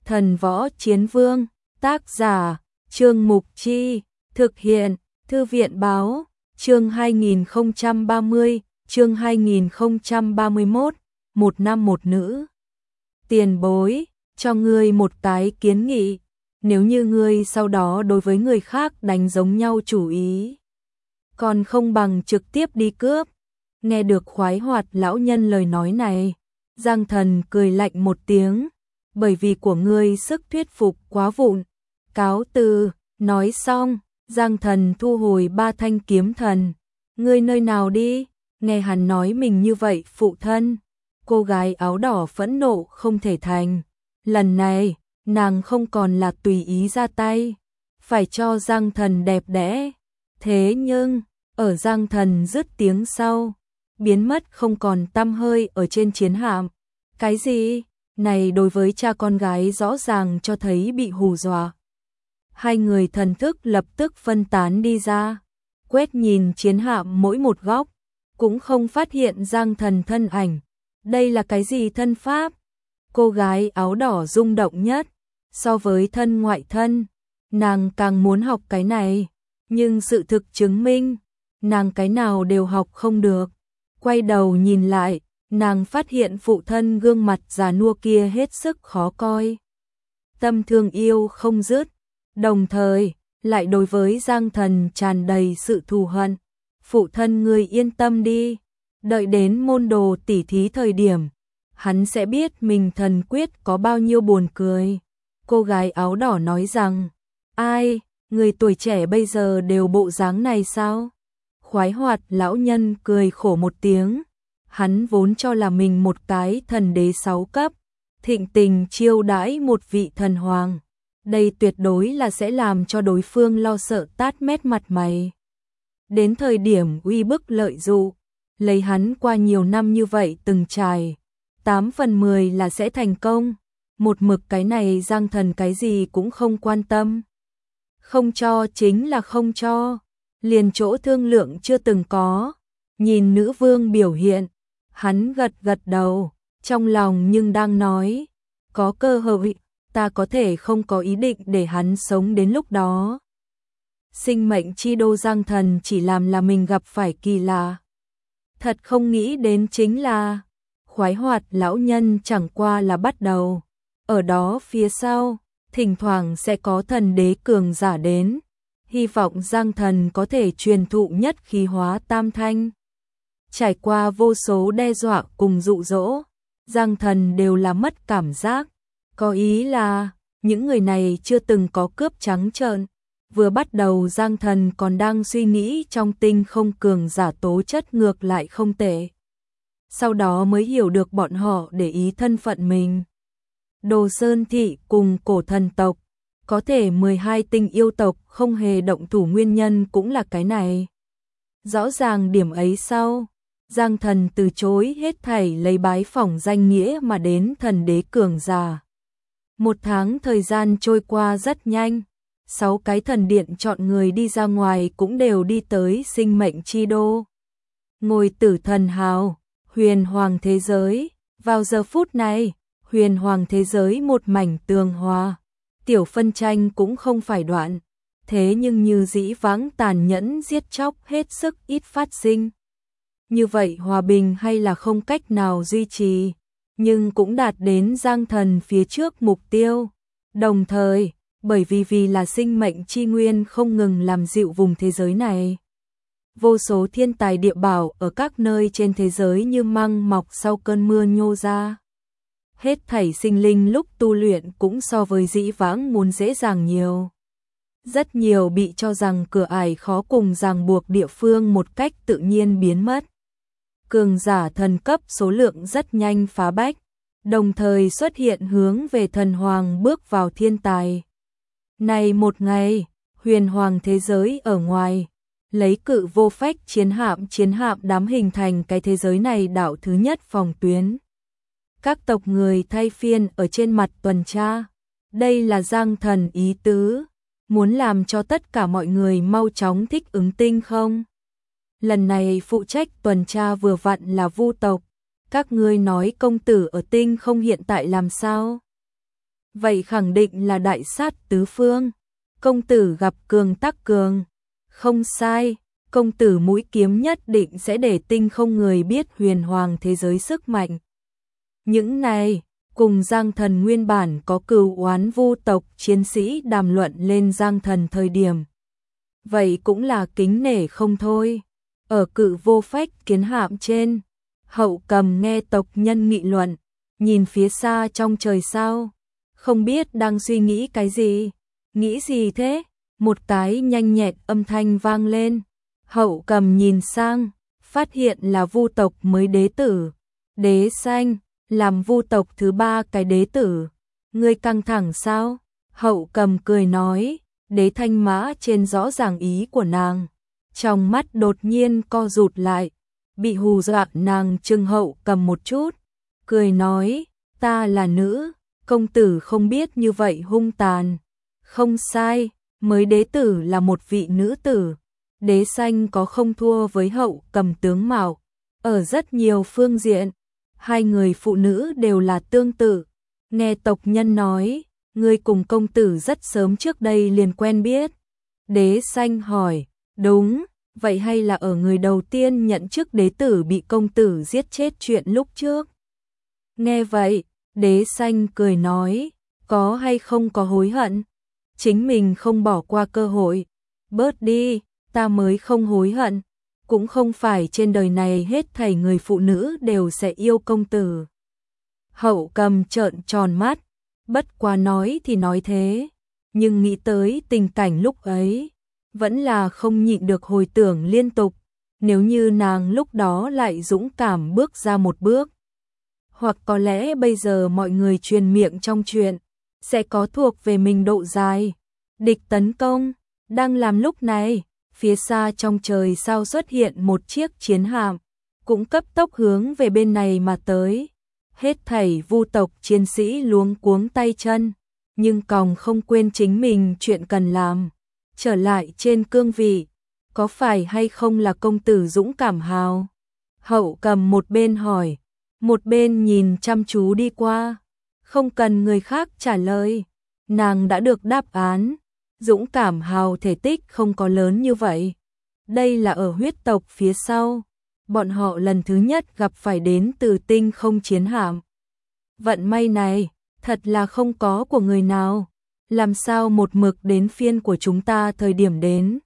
Thần võ chiến vương, tác giả, Trương Mục Chi, thực hiện, Thư viện báo, chương 2030, chương 2031, một nam một nữ. Tiền bối, cho ngươi một cái kiến nghị, nếu như ngươi sau đó đối với người khác đánh giống nhau chủ ý, còn không bằng trực tiếp đi cướp. Nghe được khoái hoạt lão nhân lời nói này, Giang Thần cười lạnh một tiếng, bởi vì của ngươi sức thuyết phục quá vụn, cáo từ. Nói xong, Giang Thần thu hồi 3 thanh kiếm thần. Ngươi nơi nào đi? Nghe hắn nói mình như vậy phụ thân, cô gái áo đỏ phẫn nộ không thể thành. Lần này, nàng không còn là tùy ý ra tay, phải cho Giang Thần đẹp đẽ. Thế nhưng, ở Giang Thần dứt tiếng sau, biến mất không còn tăm hơi ở trên chiến hạm. Cái gì? Này đối với cha con gái rõ ràng cho thấy bị hù dọa. Hai người thần thức lập tức phân tán đi ra, quét nhìn chiến hạm mỗi một góc, cũng không phát hiện Giang Thần thân ảnh. Đây là cái gì thân pháp? Cô gái áo đỏ rung động nhất, so với thân ngoại thân, nàng càng muốn học cái này, nhưng sự thực chứng minh, nàng cái nào đều học không được. Quay đầu nhìn lại, nàng phát hiện phụ thân gương mặt già nua kia hết sức khó coi. Tâm thương yêu không dứt, đồng thời, lại đối với Giang Thần tràn đầy sự thù hận. Phụ thân ngươi yên tâm đi, đợi đến môn đồ tỉ thí thời điểm, hắn sẽ biết mình thần quyết có bao nhiêu buồn cười. Cô gái áo đỏ nói rằng, ai, người tuổi trẻ bây giờ đều bộ dáng này sao? Khoái hoạt lão nhân cười khổ một tiếng, hắn vốn cho là mình một cái thần đế 6 cấp, thịnh tình chiêu đãi một vị thần hoàng. Đây tuyệt đối là sẽ làm cho đối phương lo sợ tát mét mặt mày. Đến thời điểm uy bức lợi dụ, lấy hắn qua nhiều năm như vậy từng trải, 8 phần 10 là sẽ thành công. Một mực cái này Giang Thần cái gì cũng không quan tâm. Không cho chính là không cho, liền chỗ thương lượng chưa từng có. Nhìn nữ vương biểu hiện, hắn gật gật đầu, trong lòng nhưng đang nói, có cơ hội, ta có thể không có ý định để hắn sống đến lúc đó. Sinh mệnh chi đô Giang Thần chỉ làm là mình gặp phải kỳ lạ. Thật không nghĩ đến chính là, khoái hoạt lão nhân chẳng qua là bắt đầu. Ở đó phía sau, thỉnh thoảng sẽ có thần đế cường giả đến. Hy vọng Giang Thần có thể truyền thụ nhất khí hóa tam thanh. Trải qua vô số đe dọa cùng dụ dỗ, Giang Thần đều là mất cảm giác. Có ý là, những người này chưa từng có cướp trắng trợn. Vừa bắt đầu Giang Thần còn đang suy nghĩ trong tinh không cường giả tố chất ngược lại không tệ. Sau đó mới hiểu được bọn họ để ý thân phận mình. Đồ Sơn Thị cùng cổ thần tộc, có thể 12 tinh yêu tộc không hề động thủ nguyên nhân cũng là cái này. Rõ ràng điểm ấy sau, Giang Thần từ chối hết thảy lấy bái phỏng danh nghĩa mà đến thần đế cường giả. 1 tháng thời gian trôi qua rất nhanh, 6 cái thần điện chọn người đi ra ngoài cũng đều đi tới sinh mệnh chi đô. Ngôi tử thần hào, huyền hoàng thế giới, vào giờ phút này, huyền hoàng thế giới một mảnh tường hòa, tiểu phân tranh cũng không phải đoạn, thế nhưng như dĩ vãng tàn nhẫn giết chóc hết sức ít phát sinh. Như vậy hòa bình hay là không cách nào duy trì, nhưng cũng đạt đến Giang Thần phía trước mục tiêu. Đồng thời, bởi vì là sinh mệnh chi nguyên không ngừng làm dịu vùng thế giới này. Vô số thiên tài địa bảo ở các nơi trên thế giới như măng mọc sau cơn mưa nhô ra. Hết thảy sinh linh lúc tu luyện cũng so với dĩ vãng muốn dễ dàng nhiều. Rất nhiều bị cho rằng cửa ải khó cùng ràng buộc địa phương một cách tự nhiên biến mất. Cường giả thần cấp số lượng rất nhanh phá bách, đồng thời xuất hiện hướng về thần hoàng bước vào thiên tài. Này một ngày, huyền hoàng thế giới ở ngoài, lấy cự vô phách chiến hạm đám hình thành cái thế giới này đảo thứ nhất phòng tuyến. Các tộc người thay phiên ở trên mặt tuần tra. Đây là Giang Thần ý tứ, muốn làm cho tất cả mọi người mau chóng thích ứng tinh không. Lần này phụ trách tuần tra vừa vặn là Vu tộc. Các ngươi nói công tử ở tinh không hiện tại làm sao? vậy khẳng định là đại sát tứ phương. Công tử gặp cường tắc cường. Không sai, công tử mũi kiếm nhất định sẽ để tinh không người biết huyền hoàng thế giới sức mạnh. Những này, cùng Giang Thần nguyên bản có cừu oán vu tộc chiến sĩ đàm luận lên Giang Thần thời điểm. Vậy cũng là kính nể không thôi. Ở Cự Vô Phách kiến hạm trên, Hậu Cầm nghe tộc nhân nghị luận, nhìn phía xa trong trời sao, không biết đang suy nghĩ cái gì. Nghĩ gì thế? Một cái nhanh nhẹn âm thanh vang lên. Hậu Cầm nhìn sang, phát hiện là vu tộc mới đế tử, Đế Xanh, làm vu tộc thứ 3 cái đế tử. Ngươi căng thẳng sao? Hậu Cầm cười nói, Đế Thanh Mã trên rõ ràng ý của nàng. Trong mắt đột nhiên co rụt lại, bị hù dọa nàng trừng Hậu Cầm một chút, cười nói, ta là nữ, công tử không biết như vậy hung tàn. Không sai, mới đế tử là một vị nữ tử. Đế Xanh có không thua với Hậu Cầm tướng mạo. Ở rất nhiều phương diện, hai người phụ nữ đều là tương tự. Nghe tộc nhân nói, ngươi cùng công tử rất sớm trước đây liền quen biết. Đế Xanh hỏi, đúng, vậy hay là ở người đầu tiên nhận chức đế tử bị công tử giết chết chuyện lúc trước? Nghe vậy, Đế Xanh cười nói, có hay không có hối hận? Chính mình không bỏ qua cơ hội. Bớt đi, ta mới không hối hận. Cũng không phải trên đời này hết thảy người phụ nữ đều sẽ yêu công tử. Hậu Cầm trợn tròn mắt, bất quá nói thì nói thế, nhưng nghĩ tới tình cảnh lúc ấy, vẫn là không nhịn được hồi tưởng liên tục. Nếu như nàng lúc đó lại dũng cảm bước ra một bước, hoặc có lẽ bây giờ mọi người truyền miệng trong chuyện, sẽ có thuộc về mình độ dài. Địch tấn công, đang làm lúc này, phía xa trong trời sao xuất hiện một chiếc chiến hạm, cũng cấp tốc hướng về bên này mà tới. Hết thảy vu tộc chiến sĩ luống cuống tay chân, nhưng còng không quên chính mình chuyện cần làm. Trở lại trên cương vị, có phải hay không là công tử dũng cảm hào? Hậu Cầm một bên hỏi, một bên nhìn chăm chú đi qua. Không cần người khác trả lời, nàng đã được đáp án. Dũng cảm hào thể tích không có lớn như vậy. Đây là ở huyết tộc phía sau. Bọn họ lần thứ nhất gặp phải đến từ tinh không chiến hạm. Vận may này, thật là không có của người nào. Làm sao một mực đến phiên của chúng ta thời điểm đến.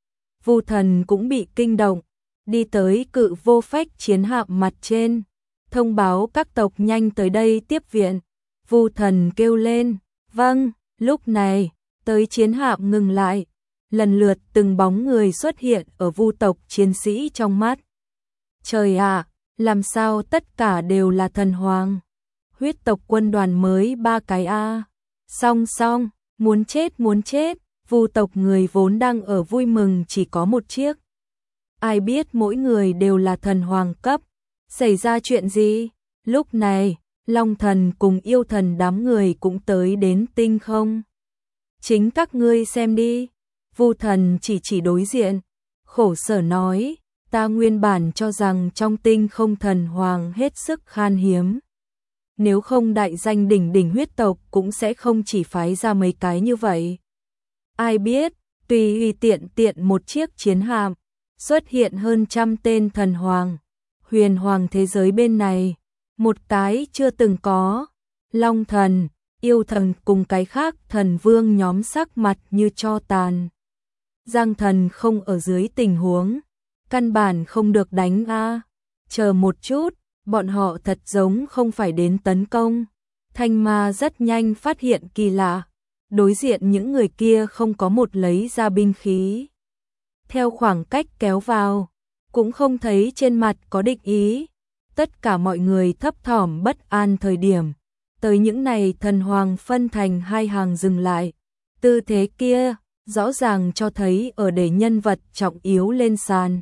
Vu Thần cũng bị kinh động, đi tới Cự Vô Phách chiến hạm mặt trên, thông báo các tộc nhanh tới đây tiếp viện. Vu Thần kêu lên, vâng. Lúc này, tới chiến hạm ngừng lại, lần lượt từng bóng người xuất hiện ở vu tộc chiến sĩ trong mắt. Trời ạ, làm sao tất cả đều là thần hoàng? Huyết tộc quân đoàn mới 3 cái a. Song song, muốn chết, vu tộc người vốn đang ở vui mừng chỉ có một chiếc. Ai biết mỗi người đều là thần hoàng cấp, xảy ra chuyện gì? Lúc này, Long Thần cùng Yêu Thần đám người cũng tới đến tinh không. Chính các ngươi xem đi. Vu Thần chỉ đối diện, khổ sở nói, ta nguyên bản cho rằng trong tinh không thần hoàng hết sức khan hiếm. Nếu không đại danh đỉnh đỉnh huyết tộc cũng sẽ không chỉ phái ra mấy cái như vậy. Ai biết, tùy tiện một chiếc chiến hạm, xuất hiện hơn 100 tên thần hoàng. Huyền hoàng thế giới bên này, một cái chưa từng có. Long Thần, Yêu Thần cùng cái khác thần vương nhóm sắc mặt như tro tàn. Giang Thần không ở dưới tình huống, căn bản không được đánh a. Chờ một chút, bọn họ thật giống không phải đến tấn công. Thanh Ma rất nhanh phát hiện kỳ lạ, đối diện những người kia không có một lấy ra binh khí. Theo khoảng cách kéo vào, cũng không thấy trên mặt có địch ý. Tất cả mọi người thấp thỏm bất an thời điểm, tới những này thần hoàng phân thành hai hàng dừng lại. Tư thế kia, rõ ràng cho thấy ở để nhân vật trọng yếu lên sàn.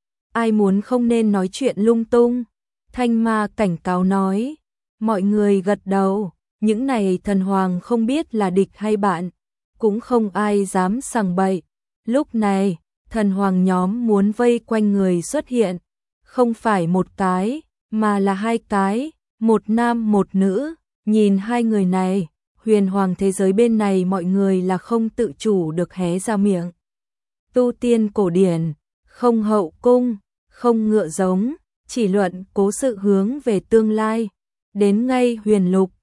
Ai muốn không nên nói chuyện lung tung. Thanh Ma cảnh cáo nói, mọi người gật đầu, những này thần hoàng không biết là địch hay bạn, cũng không ai dám sằng bậy. Lúc này, thần hoàng nhóm muốn vây quanh người xuất hiện, không phải một cái, mà là hai cái, một nam một nữ. Nhìn hai người này, huyền hoàng thế giới bên này mọi người là không tự chủ được hé ra miệng. Tu tiên cổ điển, không hậu cung, không ngựa giống, chỉ luận cố sự hướng về tương lai. Đến ngay huyền lục,